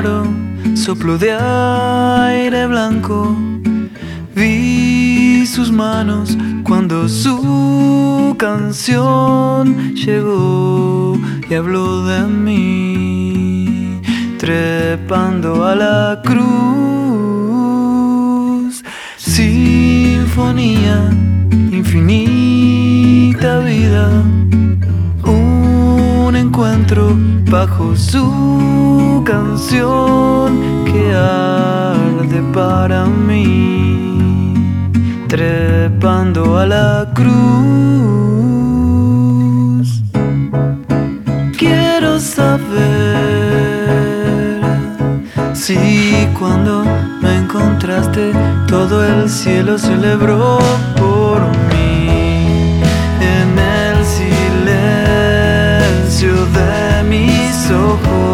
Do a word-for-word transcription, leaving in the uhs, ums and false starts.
raro soplo de aire blanco. Vi sus manos cuando su canción llegó y habló de mí, trepando a la cruz. Sinfonía, infinita vida, un encuentro bajo su canción que arde para mí, trepando a la cruz. Quiero saber si cuando me encontraste todo el cielo celebró por mí. En el silencio de mis ojos